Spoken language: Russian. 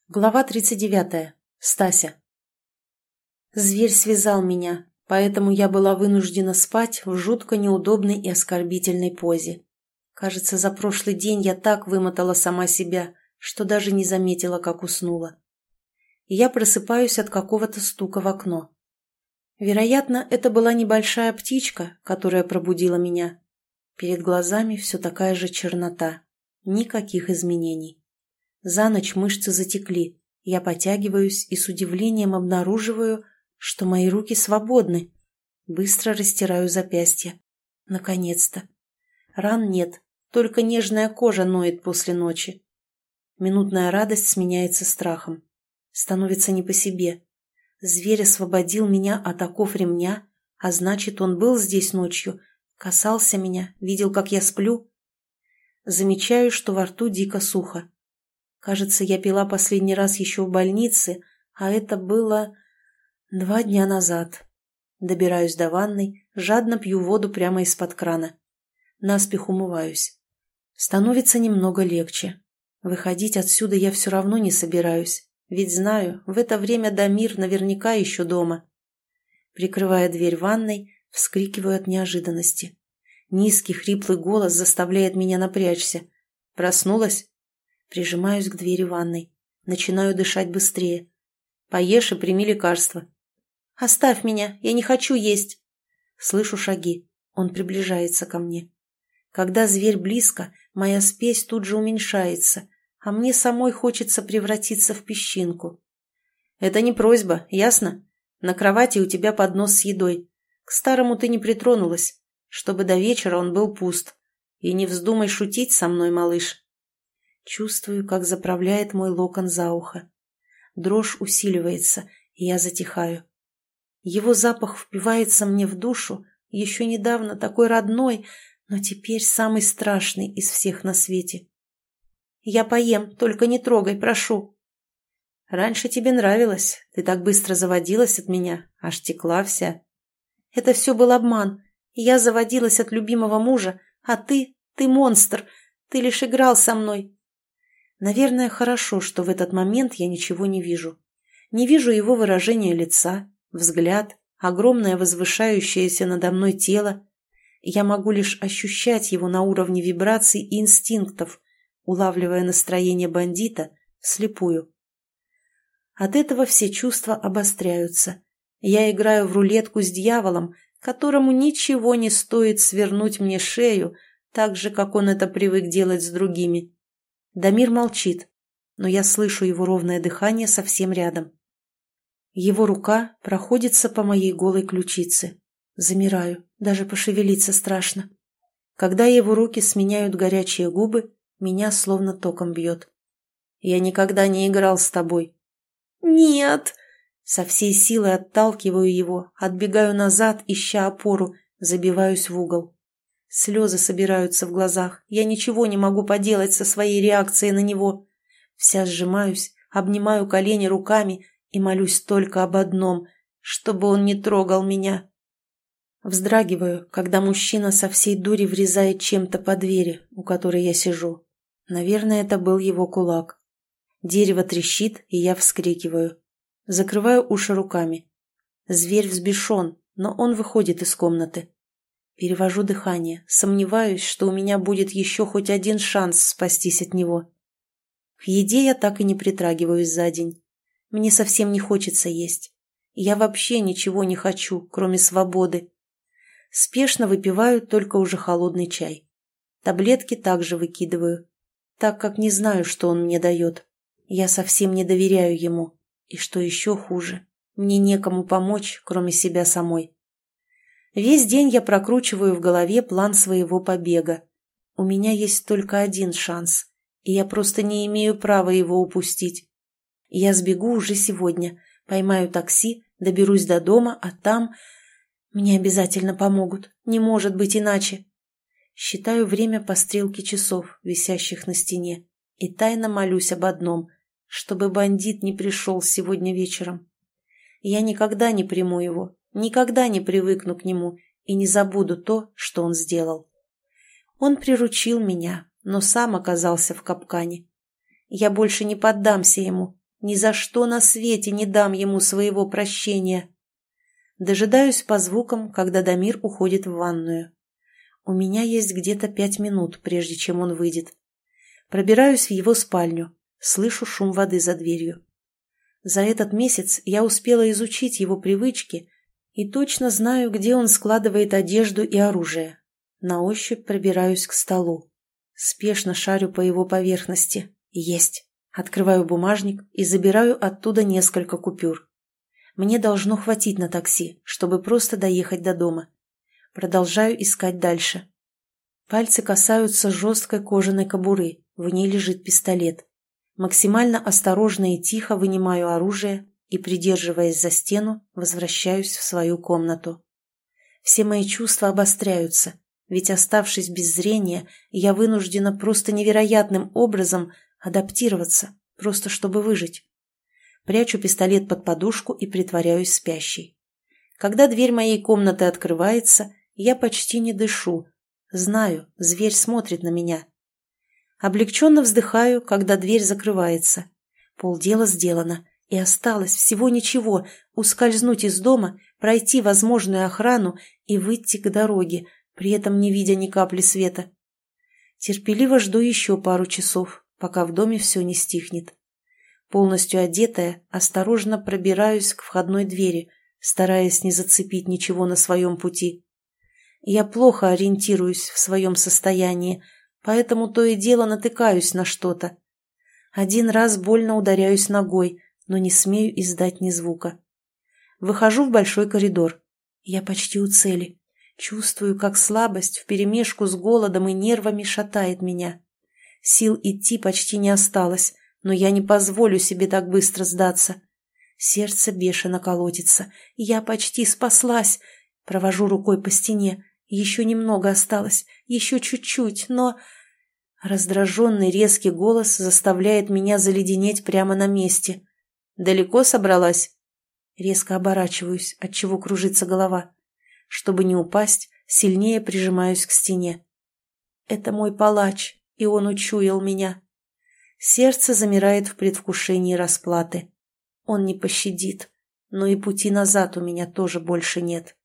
Глава 39. Стася. Зверь связал меня, поэтому я была вынуждена спать в жутко неудобной и оскорбительной позе. Кажется, за прошлый день я так вымотала сама себя, что даже не заметила, как уснула. И я просыпаюсь от какого-то стука в окно. Вероятно, это была небольшая птичка, которая пробудила меня. Перед глазами все такая же чернота. Никаких изменений. За ночь мышцы затекли, я потягиваюсь и с удивлением обнаруживаю, что мои руки свободны. Быстро растираю запястья. Наконец-то. Ран нет, только нежная кожа ноет после ночи. Минутная радость сменяется страхом. Становится не по себе. Зверь освободил меня от оков ремня, а значит, он был здесь ночью, касался меня, видел, как я сплю. Замечаю, что во рту дико сухо. Кажется, я пила последний раз еще в больнице, а это было 2 дня назад. Добираюсь до ванной, жадно пью воду прямо из-под крана. Наспех умываюсь. Становится немного легче. Выходить отсюда я все равно не собираюсь, ведь знаю, в это время Дамир наверняка еще дома. Прикрывая дверь ванной, вскрикиваю от неожиданности. Низкий хриплый голос заставляет меня напрячься. Проснулась? Прижимаюсь к двери ванной. Начинаю дышать быстрее. Поешь и прими лекарство. «Оставь меня, я не хочу есть!» Слышу шаги. Он приближается ко мне. Когда зверь близко, моя спесь тут же уменьшается, а мне самой хочется превратиться в песчинку. «Это не просьба, ясно? На кровати у тебя поднос с едой. К старому ты не притронулась, чтобы до вечера он был пуст. И не вздумай шутить со мной, малыш». Чувствую, как заправляет мой локон за ухо. Дрожь усиливается, и я затихаю. Его запах впивается мне в душу, еще недавно такой родной, но теперь самый страшный из всех на свете. «Я поем, только не трогай, прошу». «Раньше тебе нравилось, ты так быстро заводилась от меня, аж текла вся». «Это все был обман. Я заводилась от любимого мужа, а ты монстр, ты лишь играл со мной». Наверное, хорошо, что в этот момент я ничего не вижу. Не вижу его выражения лица, взгляд, огромное возвышающееся надо мной тело. Я могу лишь ощущать его на уровне вибраций и инстинктов, улавливая настроение бандита вслепую. От этого все чувства обостряются. Я играю в рулетку с дьяволом, которому ничего не стоит свернуть мне шею, так же, как он это привык делать с другими. Дамир молчит, но я слышу его ровное дыхание совсем рядом. Его рука проходится по моей голой ключице. Замираю, даже пошевелиться страшно. Когда его руки сменяют горячие губы, меня словно током бьет. «Я никогда не играл с тобой». «Нет!» Со всей силы отталкиваю его, отбегаю назад, ища опору, забиваюсь в угол. Слезы собираются в глазах, я ничего не могу поделать со своей реакцией на него. Вся сжимаюсь, обнимаю колени руками и молюсь только об одном, чтобы он не трогал меня. Вздрагиваю, когда мужчина со всей дури врезает чем-то по двери, у которой я сижу. Наверное, это был его кулак. Дерево трещит, и я вскрикиваю. Закрываю уши руками. Зверь взбешен, но он выходит из комнаты. Перевожу дыхание, сомневаюсь, что у меня будет еще хоть один шанс спастись от него. К еде я так и не притрагиваюсь за день. Мне совсем не хочется есть. Я вообще ничего не хочу, кроме свободы. Спешно выпиваю только уже холодный чай. Таблетки также выкидываю, так как не знаю, что он мне дает. Я совсем не доверяю ему. И что еще хуже, мне некому помочь, кроме себя самой. Весь день я прокручиваю в голове план своего побега. У меня есть только один шанс, и я просто не имею права его упустить. Я сбегу уже сегодня, поймаю такси, доберусь до дома, а там... Мне обязательно помогут, не может быть иначе. Считаю время по стрелке часов, висящих на стене, и тайно молюсь об одном, чтобы бандит не пришел сегодня вечером. Я никогда не приму его, никогда не привыкну к нему и не забуду то, что он сделал. Он приручил меня, но сам оказался в капкане. Я больше не поддамся ему, Ни за что на свете не дам ему своего прощения. Дожидаюсь по звукам, когда Дамир уходит в ванную. У меня есть где-то 5 минут, прежде чем он выйдет. Пробираюсь в его спальню, слышу шум воды за дверью. За этот месяц я успела изучить его привычки и точно знаю, где он складывает одежду и оружие. На ощупь пробираюсь к столу. Спешно шарю по его поверхности. Есть. Открываю бумажник и забираю оттуда несколько купюр. Мне должно хватить на такси, чтобы просто доехать до дома. Продолжаю искать дальше. Пальцы касаются жесткой кожаной кобуры, в ней лежит пистолет. Максимально осторожно и тихо вынимаю оружие и, придерживаясь за стену, возвращаюсь в свою комнату. Все мои чувства обостряются, ведь, оставшись без зрения, я вынуждена просто невероятным образом адаптироваться, просто чтобы выжить. Прячу пистолет под подушку и притворяюсь спящей. Когда дверь моей комнаты открывается, я почти не дышу. Знаю, зверь смотрит на меня. Облегченно вздыхаю, когда дверь закрывается. Полдела сделано, и осталось всего ничего — ускользнуть из дома, пройти возможную охрану и выйти к дороге, при этом не видя ни капли света. Терпеливо жду еще пару часов, пока в доме все не стихнет. Полностью одетая, осторожно пробираюсь к входной двери, стараясь не зацепить ничего на своем пути. Я плохо ориентируюсь в своем состоянии, поэтому то и дело натыкаюсь на что-то. Один раз больно ударяюсь ногой, но не смею издать ни звука. Выхожу в большой коридор. Я почти у цели. Чувствую, как слабость вперемешку с голодом и нервами шатает меня. Сил идти почти не осталось, но я не позволю себе так быстро сдаться. Сердце бешено колотится. Я почти спаслась. Провожу рукой по стене. Еще немного осталось, еще чуть-чуть, но... Раздраженный резкий голос заставляет меня заледенеть прямо на месте. «Далеко собралась?» Резко оборачиваюсь, отчего кружится голова. Чтобы не упасть, сильнее прижимаюсь к стене. Это мой палач, и он учуял меня. Сердце замирает в предвкушении расплаты. Он не пощадит, но и пути назад у меня тоже больше нет.